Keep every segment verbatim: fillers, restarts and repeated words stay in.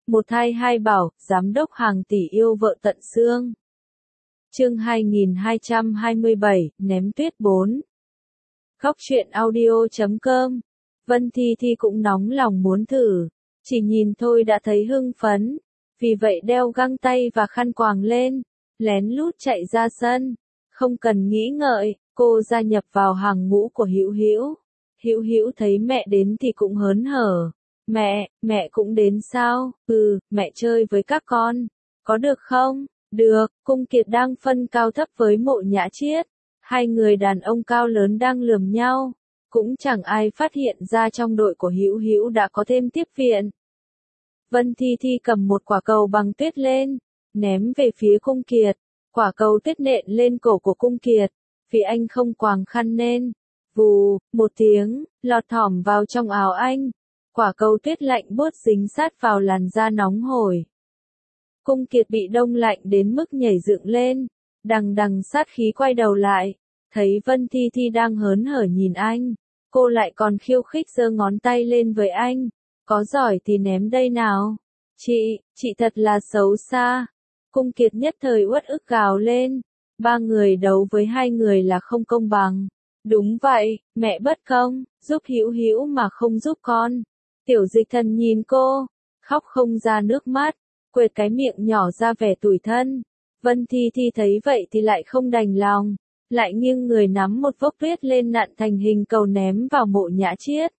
Một thai hai bảo, giám đốc hàng tỷ yêu vợ tận xương. Chương hai nghìn hai trăm hai mươi bảy, ném tuyết bốn. Khóc chuyện audio chấm com. Vân Thi Thi cũng nóng lòng muốn thử, chỉ nhìn thôi đã thấy hưng phấn, vì vậy đeo găng tay và khăn quàng lên, lén lút chạy ra sân, không cần nghĩ ngợi, cô gia nhập vào hàng ngũ của Hữu Hữu. Hữu Hữu thấy mẹ đến thì cũng hớn hở. Mẹ, mẹ cũng đến sao? Ừ, mẹ chơi với các con. Có được không? Được, Cung Kiệt đang phân cao thấp với Mộ Nhã Chiết. Hai người đàn ông cao lớn đang lườm nhau. Cũng chẳng ai phát hiện ra trong đội của Hữu Hữu đã có thêm tiếp viện. Vân Thi Thi cầm một quả cầu bằng tuyết lên, ném về phía Cung Kiệt. Quả cầu tuyết nện lên cổ của Cung Kiệt, vì anh không quàng khăn nên. Vù, một tiếng, lọt thỏm vào trong áo anh. Quả cầu tuyết lạnh buốt dính sát vào làn da nóng hổi. Cung Kiệt bị đông lạnh đến mức nhảy dựng lên, đằng đằng sát khí quay đầu lại, thấy Vân Thi Thi đang hớn hở nhìn anh, cô lại còn khiêu khích giơ ngón tay lên với anh, có giỏi thì ném đây nào. Chị, chị thật là xấu xa. Cung Kiệt nhất thời uất ức gào lên, ba người đấu với hai người là không công bằng. Đúng vậy, mẹ bất công, giúp Hữu Hữu mà không giúp con. Tiểu Dịch Thần nhìn cô, khóc không ra nước mắt, quệt cái miệng nhỏ ra vẻ tủi thân. Vân Thi Thi thấy vậy thì lại không đành lòng, lại nghiêng người nắm một vốc tuyết lên nặn thành hình cầu ném vào Mộ Nhã Chiết.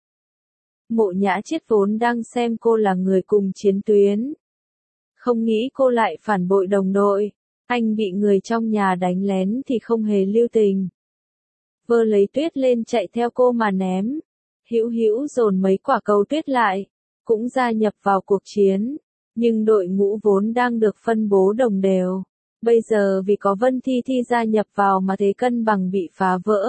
Mộ Nhã Chiết vốn đang xem cô là người cùng chiến tuyến, không nghĩ cô lại phản bội đồng đội. Anh bị người trong nhà đánh lén thì không hề lưu tình, vơ lấy tuyết lên chạy theo cô mà ném. Hữu Hữu dồn mấy quả cầu tuyết lại, cũng gia nhập vào cuộc chiến, nhưng đội ngũ vốn đang được phân bố đồng đều. Bây giờ vì có Vân Thi Thi gia nhập vào mà thế cân bằng bị phá vỡ.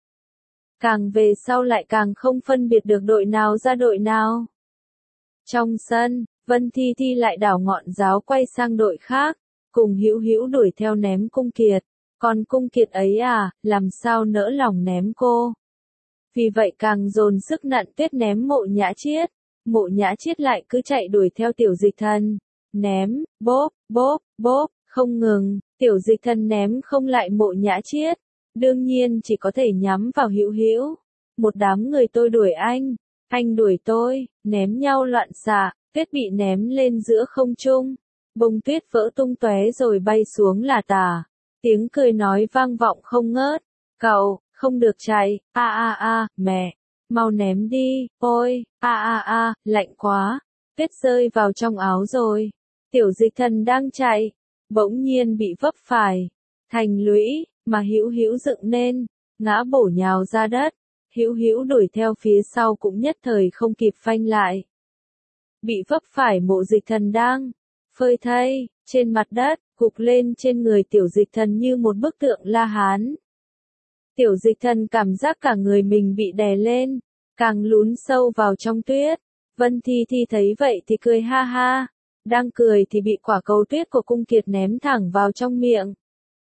Càng về sau lại càng không phân biệt được đội nào ra đội nào. Trong sân, Vân Thi Thi lại đảo ngọn giáo quay sang đội khác, cùng Hữu Hữu đuổi theo ném Cung Kiệt. Còn Cung Kiệt ấy à, làm sao nỡ lòng ném cô. Vì vậy càng dồn sức nặn tuyết ném Mộ Nhã Chiết. Mộ Nhã Chiết lại cứ chạy đuổi theo Tiểu Dịch Thần. Ném, bốp, bốp, bốp, không ngừng. Tiểu Dịch Thần ném không lại Mộ Nhã Chiết, đương nhiên chỉ có thể nhắm vào Hữu Hữu. Một đám người tôi đuổi anh, anh đuổi tôi, ném nhau loạn xạ, tuyết bị ném lên giữa không trung. Bông tuyết vỡ tung tóe rồi bay xuống là tả. Tiếng cười nói vang vọng không ngớt. Cậu, không được chạy, a a a, mẹ, mau ném đi, ôi, a a a, lạnh quá, tuyết rơi vào trong áo rồi. Tiểu Dịch Thần đang chạy, bỗng nhiên bị vấp phải thành lũy, mà Hữu Hữu dựng nên, ngã bổ nhào ra đất. Hữu Hữu đuổi theo phía sau cũng nhất thời không kịp phanh lại. Bị vấp phải Mộ Dịch Thần đang phơi thây trên mặt đất, gục lên trên người Tiểu Dịch Thần như một bức tượng La Hán. Tiểu Dịch Thần cảm giác cả người mình bị đè lên, càng lún sâu vào trong tuyết. Vân Thi Thi thấy vậy thì cười ha ha, đang cười thì bị quả cầu tuyết của Cung Kiệt ném thẳng vào trong miệng.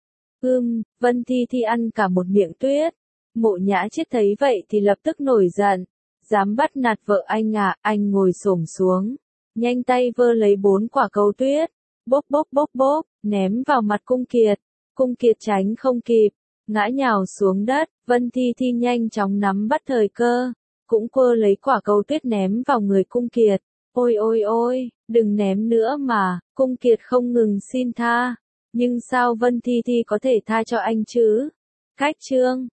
Ưm, Vân Thi Thi ăn cả một miệng tuyết. Mộ Nhã Chiết thấy vậy thì lập tức nổi giận, dám bắt nạt vợ anh à. Anh ngồi xổm xuống, nhanh tay vơ lấy bốn quả cầu tuyết, bốp bốp bốp bốp, ném vào mặt Cung Kiệt. Cung Kiệt tránh không kịp, ngã nhào xuống đất. Vân Thi Thi nhanh chóng nắm bắt thời cơ, cũng quơ lấy quả cầu tuyết ném vào người Cung Kiệt. Ôi ôi ôi, đừng ném nữa mà. Cung Kiệt không ngừng xin tha, nhưng sao Vân Thi Thi có thể tha cho anh chứ? Cách chương